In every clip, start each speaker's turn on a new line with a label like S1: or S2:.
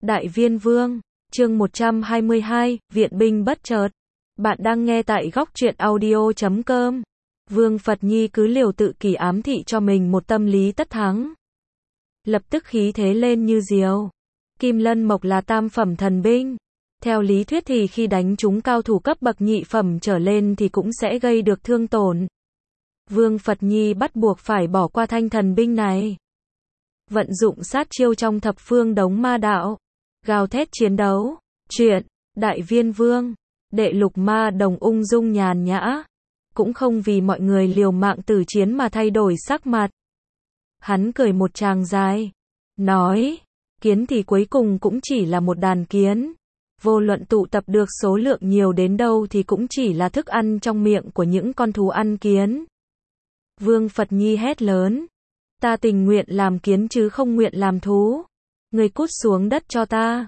S1: Đại Viên Vương, chương 122, Viện binh bất chợt. Bạn đang nghe tại góc truyện audio.com. Vương Phật Nhi cứ liều tự kỷ ám thị cho mình một tâm lý tất thắng. Lập tức khí thế lên như diều. Kim Lân Mộc là tam phẩm thần binh. Theo lý thuyết thì khi đánh trúng cao thủ cấp bậc nhị phẩm trở lên thì cũng sẽ gây được thương tổn. Vương Phật Nhi bắt buộc phải bỏ qua thanh thần binh này. Vận dụng sát chiêu trong thập phương đống ma đạo. Gào thét chiến đấu. Chuyện, Đại Viên Vương, Đệ Lục Ma Đồng ung dung nhàn nhã. Cũng không vì mọi người liều mạng tử chiến mà thay đổi sắc mặt. Hắn cười một tràng dài. Nói, kiến thì cuối cùng cũng chỉ là một đàn kiến. Vô luận tụ tập được số lượng nhiều đến đâu thì cũng chỉ là thức ăn trong miệng của những con thú ăn kiến. Vương Phật Nhi hét lớn. Ta tình nguyện làm kiến chứ không nguyện làm thú. Ngươi cút xuống đất cho ta.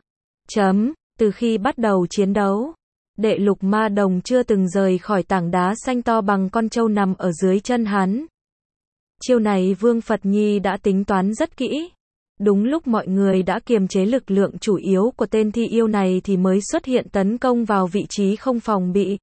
S1: Từ khi bắt đầu chiến đấu, Đệ Lục Ma Đồng chưa từng rời khỏi tảng đá xanh to bằng con trâu nằm ở dưới chân hắn. Chiêu này Vương Phật Nhi đã tính toán rất kỹ. Đúng lúc mọi người đã kiềm chế lực lượng chủ yếu của tên thi yêu này thì mới xuất hiện tấn công vào vị trí không phòng bị.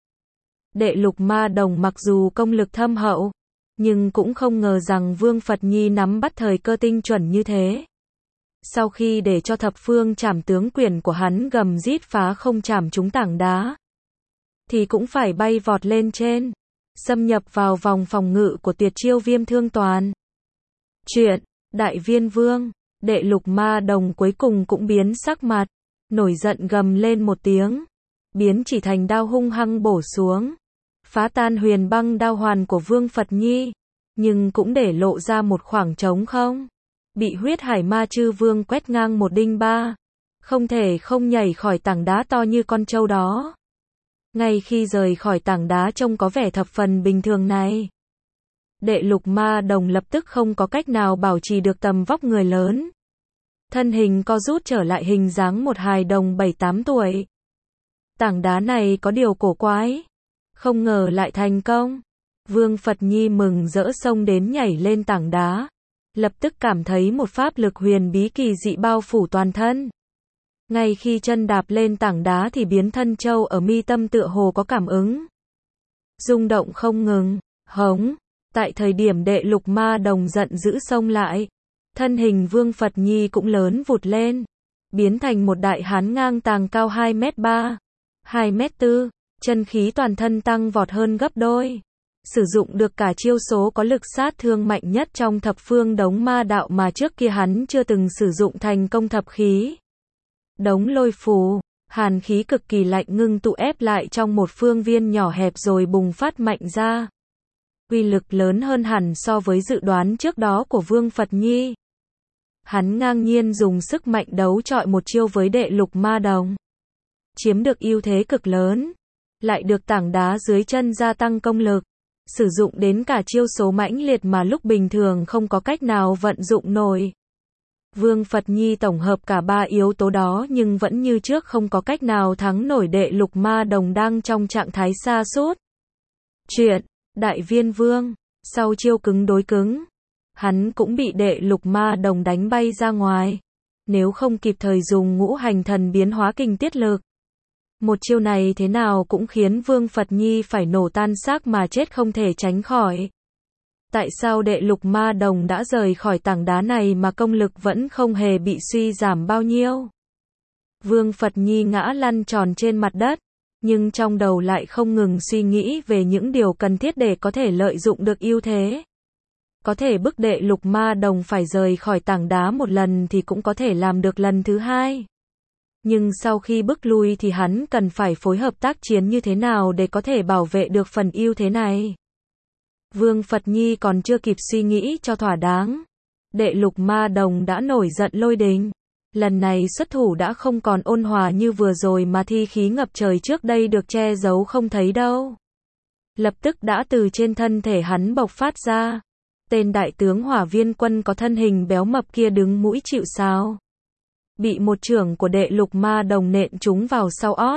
S1: Đệ Lục Ma Đồng mặc dù công lực thâm hậu, nhưng cũng không ngờ rằng Vương Phật Nhi nắm bắt thời cơ tinh chuẩn như thế. Sau khi để cho thập phương trảm tướng quyền của hắn gầm rít phá không trảm trúng tảng đá, thì cũng phải bay vọt lên trên, xâm nhập vào vòng phòng ngự của tuyệt chiêu Viêm Thương Toàn. Chuyện, Đại Viên Vương, Đệ Lục Ma Đồng cuối cùng cũng biến sắc mặt, nổi giận gầm lên một tiếng, biến chỉ thành đao hung hăng bổ xuống, phá tan huyền băng đao hoàn của Vương Phật Nhi, nhưng cũng để lộ ra một khoảng trống không. Bị huyết hải ma chư vương quét ngang một đinh ba, không thể không nhảy khỏi tảng đá to như con trâu đó. Ngay khi rời khỏi tảng đá trông có vẻ thập phần bình thường này, Đệ Lục Ma Đồng lập tức không có cách nào bảo trì được tầm vóc người lớn. Thân hình co rút trở lại hình dáng một hài đồng 7-8 tuổi. Tảng đá này có điều cổ quái, không ngờ lại thành công. Vương Phật Nhi mừng rỡ xông đến nhảy lên tảng đá. Lập tức cảm thấy một pháp lực huyền bí kỳ dị bao phủ toàn thân. Ngay khi chân đạp lên tảng đá thì biến thân châu ở mi tâm tựa hồ có cảm ứng. Rung động không ngừng, hống. Tại thời điểm Đệ Lục Ma Đồng giận dữ xông lại, thân hình Vương Phật Nhi cũng lớn vụt lên, biến thành một đại hán ngang tàng cao 2m3, 2m4, chân khí toàn thân tăng vọt hơn gấp đôi. Sử dụng được cả chiêu số có lực sát thương mạnh nhất trong thập phương đống ma đạo mà trước kia hắn chưa từng sử dụng thành công thập khí. Đống lôi phù, hàn khí cực kỳ lạnh ngưng tụ ép lại trong một phương viên nhỏ hẹp rồi bùng phát mạnh ra. Uy lực lớn hơn hẳn so với dự đoán trước đó của Vương Phật Nhi. Hắn ngang nhiên dùng sức mạnh đấu chọi một chiêu với Đệ Lục Ma Đồng. Chiếm được ưu thế cực lớn, lại được tảng đá dưới chân gia tăng công lực. Sử dụng đến cả chiêu số mãnh liệt mà lúc bình thường không có cách nào vận dụng nổi. Vương Phật Nhi tổng hợp cả ba yếu tố đó nhưng vẫn như trước không có cách nào thắng nổi Đệ Lục Ma Đồng đang trong trạng thái sa sút. Chuyện, Đại Viên Vương, sau chiêu cứng đối cứng, hắn cũng bị Đệ Lục Ma Đồng đánh bay ra ngoài. Nếu không kịp thời dùng ngũ hành thần biến hóa kinh tiết lực, một chiêu này thế nào cũng khiến Vương Phật Nhi phải nổ tan xác mà chết không thể tránh khỏi. Tại sao Đệ Lục Ma Đồng đã rời khỏi tảng đá này mà công lực vẫn không hề bị suy giảm bao nhiêu? Vương Phật Nhi ngã lăn tròn trên mặt đất, nhưng trong đầu lại không ngừng suy nghĩ về những điều cần thiết để có thể lợi dụng được ưu thế. Có thể bức Đệ Lục Ma Đồng phải rời khỏi tảng đá một lần thì cũng có thể làm được lần thứ hai. Nhưng sau khi bức lui thì hắn cần phải phối hợp tác chiến như thế nào để có thể bảo vệ được phần ưu thế này. Vương Phật Nhi còn chưa kịp suy nghĩ cho thỏa đáng. Đệ Lục Ma Đồng đã nổi giận lôi đình. Lần này xuất thủ đã không còn ôn hòa như vừa rồi mà thi khí ngập trời trước đây được che giấu không thấy đâu. Lập tức đã từ trên thân thể hắn bộc phát ra. Tên đại tướng Hỏa Viên Quân có thân hình béo mập kia đứng mũi chịu sào. Bị một chưởng của Đệ Lục Ma Đồng nện trúng vào sau ót.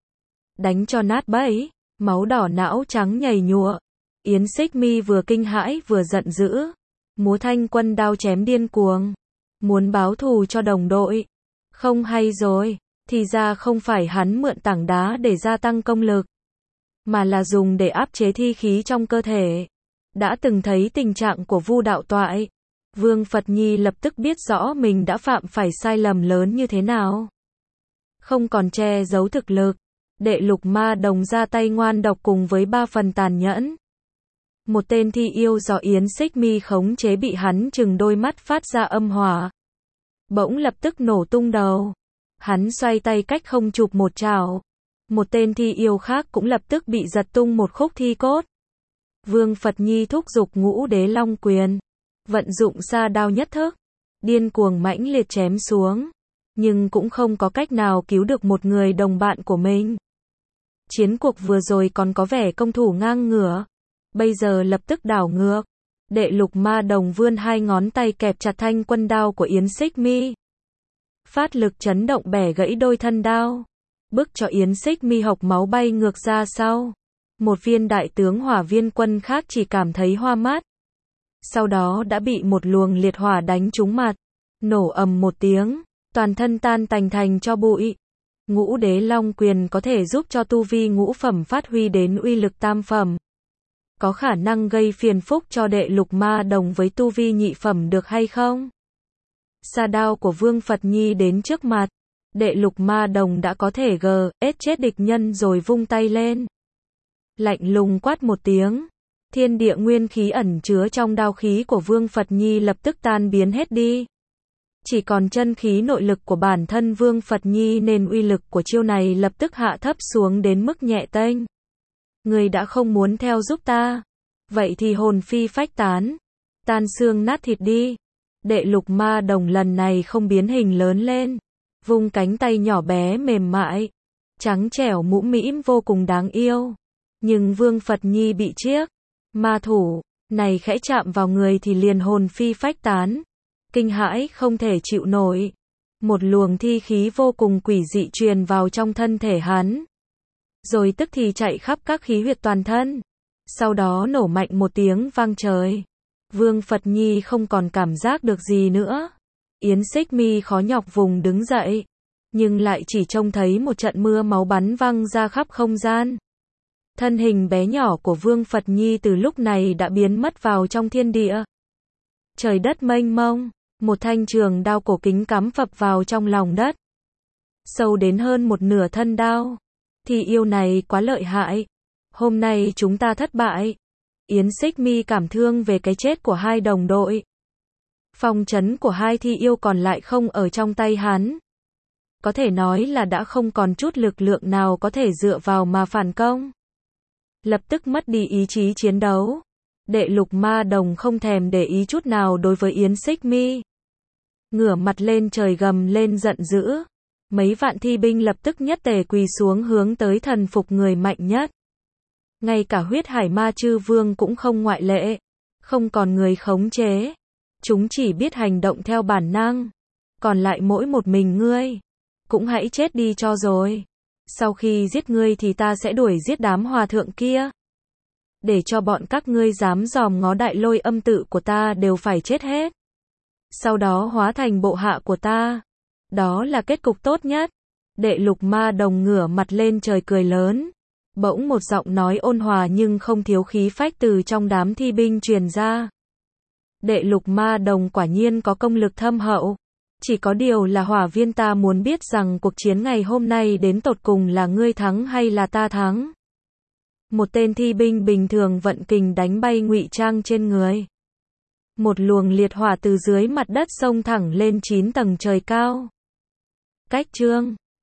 S1: Đánh cho nát bẫy, máu đỏ não trắng nhầy nhụa. Yến Xích Mi vừa kinh hãi vừa giận dữ. Múa thanh quân đao chém điên cuồng. Muốn báo thù cho đồng đội. Không hay rồi, thì ra không phải hắn mượn tảng đá để gia tăng công lực, mà là dùng để áp chế thi khí trong cơ thể. Đã từng thấy tình trạng của Vu đạo toại, Vương Phật Nhi lập tức biết rõ mình đã phạm phải sai lầm lớn như thế nào. Không còn che giấu thực lực, Đệ Lục Ma Đồng ra tay ngoan độc cùng với 3 phần tàn nhẫn. Một tên thi yêu do Yến Xích Mi khống chế bị hắn chừng đôi mắt phát ra âm hỏa, bỗng lập tức nổ tung đầu. Hắn xoay tay cách không chụp một chảo. Một tên thi yêu khác cũng lập tức bị giật tung một khúc thi cốt. Vương Phật Nhi thúc giục Ngũ Đế Long Quyền, vận dụng sa đao nhất thức, điên cuồng mãnh liệt chém xuống, nhưng cũng không có cách nào cứu được một người đồng bạn của mình. Chiến cuộc vừa rồi còn có vẻ công thủ ngang ngửa, bây giờ lập tức đảo ngược. Đệ Lục Ma Đồng vươn 2 ngón tay kẹp chặt thanh quân đao của Yến Xích Mi, phát lực chấn động bẻ gãy đôi thân đao, bức cho Yến Xích Mi hộc máu bay ngược ra sau. Một viên đại tướng hỏa viên quân khác chỉ cảm thấy hoa mắt, sau đó đã bị một luồng liệt hỏa đánh trúng mặt, nổ ầm một tiếng, toàn thân tan tành thành cho bụi. Ngũ Đế Long Quyền có thể giúp cho tu vi ngũ phẩm phát huy đến uy lực tam phẩm, có khả năng gây phiền phức cho Đệ Lục Ma Đồng với tu vi nhị phẩm được hay không? Sa đao của Vương Phật Nhi đến trước mặt, Đệ Lục Ma Đồng đã có thể chết địch nhân rồi vung tay lên, lạnh lùng quát một tiếng, thiên địa nguyên khí ẩn chứa trong đao khí của Vương Phật Nhi lập tức tan biến hết đi. Chỉ còn chân khí nội lực của bản thân Vương Phật Nhi nên uy lực của chiêu này lập tức hạ thấp xuống đến mức nhẹ tênh. Người đã không muốn theo giúp ta, vậy thì hồn phi phách tán, tan xương nát thịt đi. Đệ Lục Ma Đồng lần này không biến hình lớn lên, vung cánh tay nhỏ bé mềm mại, trắng trẻo mũm mĩm vô cùng đáng yêu. Nhưng Vương Phật Nhi bị chiếc ma thủ này khẽ chạm vào người thì liền hồn phi phách tán, kinh hãi không thể chịu nổi. Một luồng thi khí vô cùng quỷ dị truyền vào trong thân thể hắn, rồi tức thì chạy khắp các khí huyệt toàn thân, sau đó nổ mạnh một tiếng vang trời. Vương Phật Nhi không còn cảm giác được gì nữa. Yến Xích Mi khó nhọc vùng đứng dậy, nhưng lại chỉ trông thấy một trận mưa máu bắn văng ra khắp không gian. Thân hình bé nhỏ của Vương Phật Nhi từ lúc này đã biến mất vào trong thiên địa. Trời đất mênh mông, một thanh trường đao cổ kính cắm phập vào trong lòng đất, sâu đến hơn một nửa thân đao. Thì yêu này quá lợi hại, hôm nay chúng ta thất bại. Yến Xích Mi cảm thương về cái chết của 2 đồng đội. Phong trấn của 2 thi yêu còn lại không ở trong tay hắn, có thể nói là đã không còn chút lực lượng nào có thể dựa vào mà phản công. Lập tức mất đi ý chí chiến đấu. Đệ Lục Ma Đồng không thèm để ý chút nào đối với Yến Xích Mi, ngửa mặt lên trời gầm lên giận dữ. Mấy vạn thi binh lập tức nhất tề quỳ xuống hướng tới thần phục người mạnh nhất. Ngay cả Huyết Hải Ma Chư Vương cũng không ngoại lệ, không còn người khống chế. Chúng chỉ biết hành động theo bản năng. Còn lại mỗi một mình ngươi, cũng hãy chết đi cho rồi. Sau khi giết ngươi thì ta sẽ đuổi giết đám hòa thượng kia, để cho bọn các ngươi dám dòm ngó Đại Lôi Âm tự của ta đều phải chết hết. Sau đó hóa thành bộ hạ của ta. Đó là kết cục tốt nhất. Đệ Lục Ma Đồng ngửa mặt lên trời cười lớn. Bỗng một giọng nói ôn hòa nhưng không thiếu khí phách từ trong đám thi binh truyền ra. Đệ Lục Ma Đồng quả nhiên có công lực thâm hậu. Chỉ có điều là Hỏa Viên ta muốn biết rằng cuộc chiến ngày hôm nay đến tột cùng là ngươi thắng hay là ta thắng. Một tên thi binh bình thường vận kình đánh bay ngụy trang trên người. Một luồng liệt hỏa từ dưới mặt đất xông thẳng lên 9 tầng trời cao. Cách chương